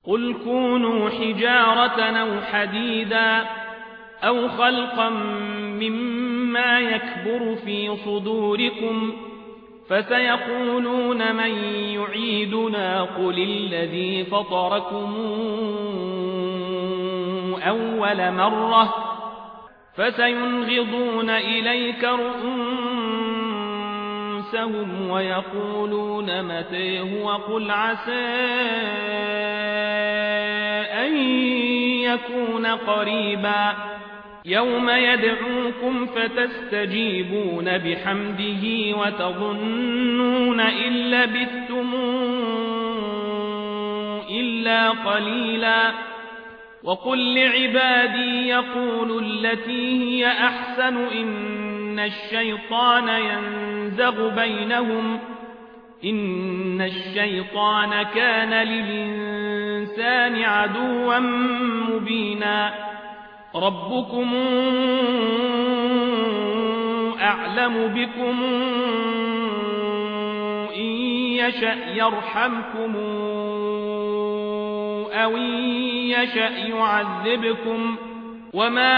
قل كونوا حجارة أو حديدا أو خلقا مما يكبر في صدوركم فسيقولون من يعيدنا قل الذي فطركم أول مرة فسينغضون إليك رؤوسهم ويقولون متى هو قل عسى أن يكون قريبا يوم يدعوكم فتستجيبون بحمده وتظنون إن لبثتم إلا قليلا وقل لعبادي يقولوا التي هي أحسن إن الشيطان ينزغ بينهم إن الشيطان كان للإنسان عدوا مبينا ربكم أعلم بكم إن يشأ يرحمكم أو إن يشأ يعذبكم وما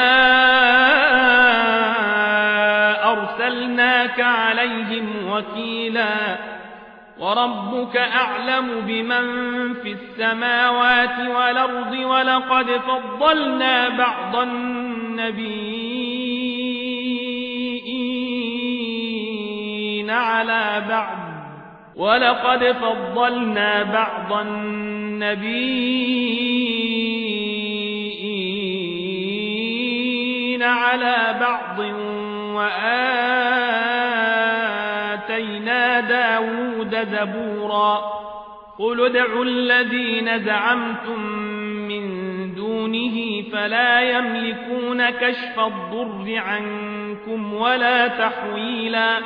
أرسلناك عليهم وكيلا وربك أعلم بمن في السماوات والأرض ولقد فضلنا بعض النبيين على بعض وآتينا داود زبورا قل ادعوا الذين زعمتم من دونه فلا يملكون كشف الضر عنكم ولا تحويلا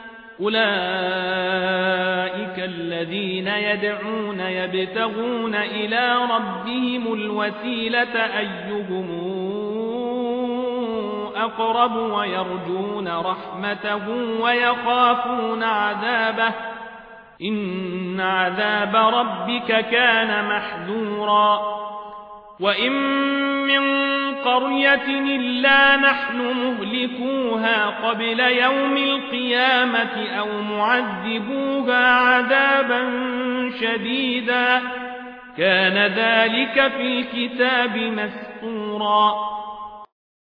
أولئك الذين يدعون يبتغون إلى ربهم الوسيلة أيهم أقرب ويرجون رحمته ويخافون عذابه إن عذاب ربك كان محذورا وإن من قرية إلا نحن مهلكوها قبل يوم القيامة أو معذبوها عذابا شديدا كان ذلك في الكتاب مسطورا